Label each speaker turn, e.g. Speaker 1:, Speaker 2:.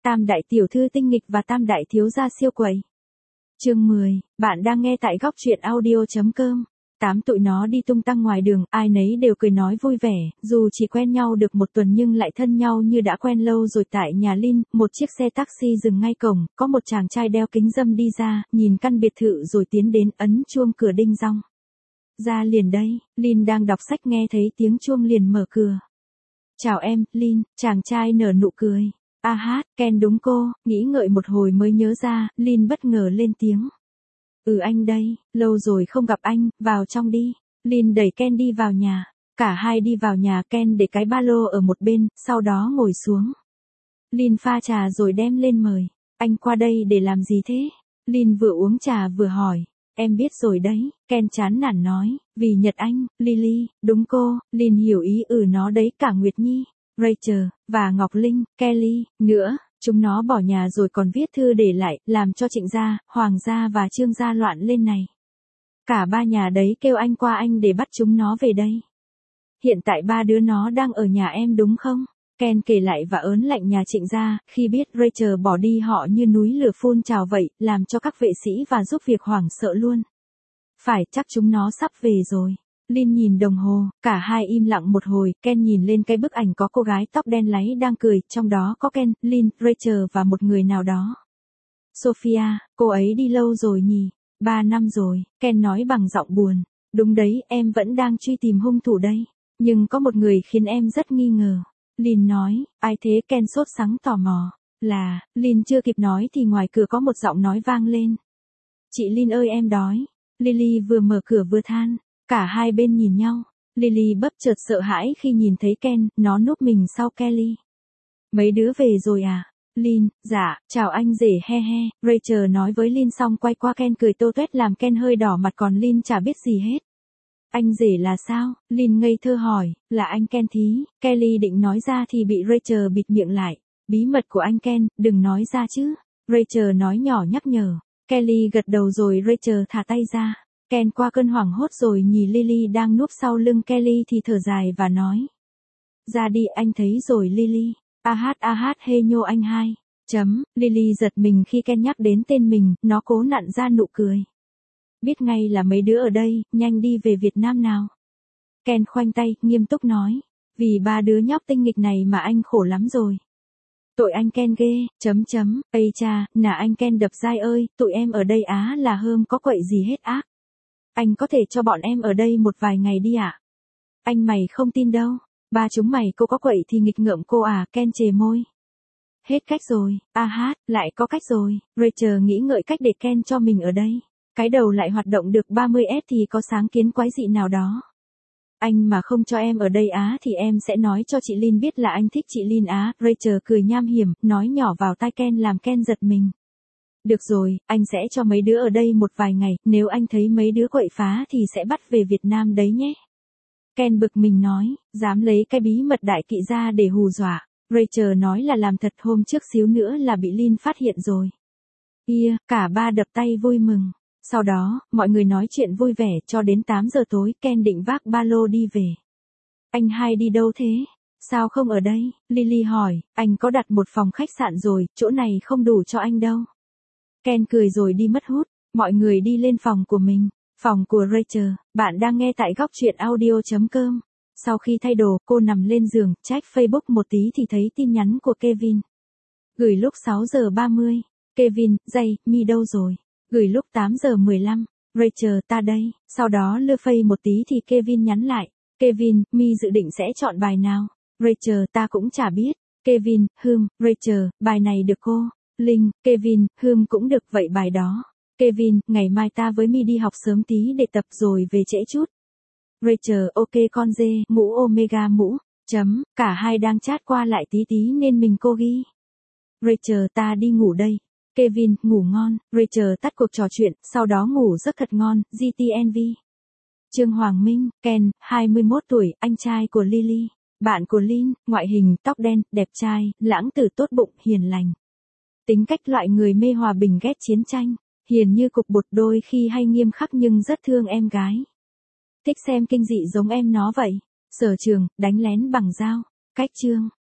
Speaker 1: Tam đại tiểu thư tinh nghịch và tam đại thiếu gia siêu quậy. Chương 10, bạn đang nghe tại góc truyện audio.com. Tụi nó đi tung tăng ngoài đường, ai nấy đều cười nói vui vẻ, dù chỉ quen nhau được một tuần nhưng lại thân nhau như đã quen lâu rồi. Tại nhà Lin, một chiếc xe taxi dừng ngay cổng, có một chàng trai đeo kính râm đi ra, nhìn căn biệt thự rồi tiến đến ấn chuông cửa đinh dong. Ra liền đây, Lin đang đọc sách nghe thấy tiếng chuông liền mở cửa. Chào em, Lin, chàng trai nở nụ cười. Ken đúng cô, nghĩ ngợi một hồi mới nhớ ra, Lin bất ngờ lên tiếng. Anh đây, lâu rồi không gặp anh, vào trong đi. Lin đẩy Ken đi vào nhà. Cả hai đi vào nhà, Ken để cái ba lô ở một bên, sau đó ngồi xuống. Lin pha trà rồi đem lên mời. Anh qua đây để làm gì thế? Lin vừa uống trà vừa hỏi. Em biết rồi đấy, Ken chán nản nói, vì Nhật Anh, Lily, đúng cô. Lin hiểu ý nó đấy, cả Nguyệt Nhi, Rachel, và Ngọc Linh, Kelly, nữa. Chúng nó bỏ nhà rồi còn viết thư để lại, làm cho Trịnh gia, Hoàng gia và Trương gia loạn lên này. Cả ba nhà đấy kêu anh qua anh để bắt chúng nó về đây. Hiện tại ba đứa nó đang ở nhà em đúng không? Ken kể lại và ớn lạnh nhà Trịnh gia, khi biết Rachel bỏ đi họ như núi lửa phun trào vậy, làm cho các vệ sĩ và giúp việc hoảng sợ luôn. Phải, chắc chúng nó sắp về rồi. Lin nhìn đồng hồ, cả hai im lặng một hồi. Ken nhìn lên cái bức ảnh có cô gái tóc đen láy đang cười, trong đó có Ken, Lin, Rachel và một người nào đó. Sophia, cô ấy đi lâu rồi nhỉ? 3 năm rồi, Ken nói bằng giọng buồn. Đúng đấy, em vẫn đang truy tìm hung thủ đây. Nhưng có một người khiến em rất nghi ngờ. Lin nói, ai thế? Ken sốt sắng tò mò. Lin chưa kịp nói thì ngoài cửa có một giọng nói vang lên. Chị Lin ơi, em đói. Lily vừa mở cửa vừa than. Cả hai bên nhìn nhau. Lily bấp chợt sợ hãi khi nhìn thấy Ken, nó núp mình sau Kelly. Mấy đứa về rồi à? Lin, dạ, chào anh rể he he. Rachel nói với Lin xong quay qua Ken cười tô tuét làm Ken hơi đỏ mặt, còn Lin chả biết gì hết. Anh rể là sao? Lin ngây thơ hỏi. Là anh Ken thí. Kelly định nói ra thì bị Rachel bịt miệng lại. Bí mật của anh Ken, đừng nói ra chứ. Rachel nói nhỏ nhắc nhở. Kelly gật đầu rồi Rachel thả tay ra. Ken qua cơn hoảng hốt rồi nhìn Lily đang núp sau lưng Kelly thì thở dài và nói. Ra đi, anh thấy rồi Lily. Hê nhô anh hai. Lily giật mình khi Ken nhắc đến tên mình, nó cố nặn ra nụ cười. Biết ngay là mấy đứa ở đây, nhanh đi về Việt Nam nào. Ken khoanh tay, nghiêm túc nói. Vì ba đứa nhóc tinh nghịch này mà anh khổ lắm rồi. Tội anh Ken ghê, Ây cha, nà anh Ken đập dai ơi, tụi em ở đây là hơm có quậy gì hết ác. Anh có thể cho bọn em ở đây một vài ngày đi ạ? Anh mày không tin đâu. Ba chúng mày cô có quậy thì nghịch ngợm cô à? Ken chề môi. Hết cách rồi. Lại có cách rồi. Rachel nghĩ ngợi cách để Ken cho mình ở đây. Cái đầu lại hoạt động được 30S thì có sáng kiến quái dị nào đó. Anh mà không cho em ở đây thì em sẽ nói cho chị Lin biết là anh thích chị Lin Rachel cười nham hiểm, nói nhỏ vào tai Ken làm Ken giật mình. Được rồi, anh sẽ cho mấy đứa ở đây một vài ngày, nếu anh thấy mấy đứa quậy phá thì sẽ bắt về Việt Nam đấy nhé. Ken bực mình nói, dám lấy cái bí mật đại kỵ ra để hù dọa. Rachel nói là làm thật, hôm trước xíu nữa là bị Lin phát hiện rồi. Cả ba đập tay vui mừng. Sau đó, mọi người nói chuyện vui vẻ cho đến 8 giờ tối. Ken định vác ba lô đi về. Anh hai đi đâu thế? Sao không ở đây? Lily hỏi, anh có đặt một phòng khách sạn rồi, chỗ này không đủ cho anh đâu. Ken cười rồi đi mất hút. Mọi người đi lên phòng của mình. Phòng của Rachel. Bạn đang nghe tại góc truyện audio.com. Sau khi thay đồ, cô nằm lên giường, check Facebook một tí thì thấy tin nhắn của Kevin. Gửi lúc 6 giờ 30. Kevin, Mi đâu rồi? Gửi lúc 8 giờ 15. Rachel, ta đây. Sau đó lưa phây một tí thì Kevin nhắn lại. Kevin, Mi dự định sẽ chọn bài nào? Rachel, ta cũng chả biết. Kevin, Rachel, bài này được cô. Linh, Kevin, cũng được, vậy bài đó. Kevin, ngày mai ta với Mi đi học sớm tí để tập rồi về trễ chút. Rachel, ok con dê, mũ omega mũ. Cả hai đang chat qua lại tí tí nên mình cô ghi. Rachel, ta đi ngủ đây. Kevin, ngủ ngon. Rachel tắt cuộc trò chuyện, sau đó ngủ giấc thật ngon. GTNV. Trương Hoàng Minh, Ken, 21 tuổi, anh trai của Lily. Bạn của Lin, ngoại hình, tóc đen, đẹp trai, lãng tử tốt bụng, hiền lành. Tính cách loại người mê hòa bình ghét chiến tranh. Hiền như cục bột, đôi khi hay nghiêm khắc nhưng rất thương em gái. Thích xem kinh dị giống em nó vậy. Sở trường, đánh lén bằng dao. Cách chương.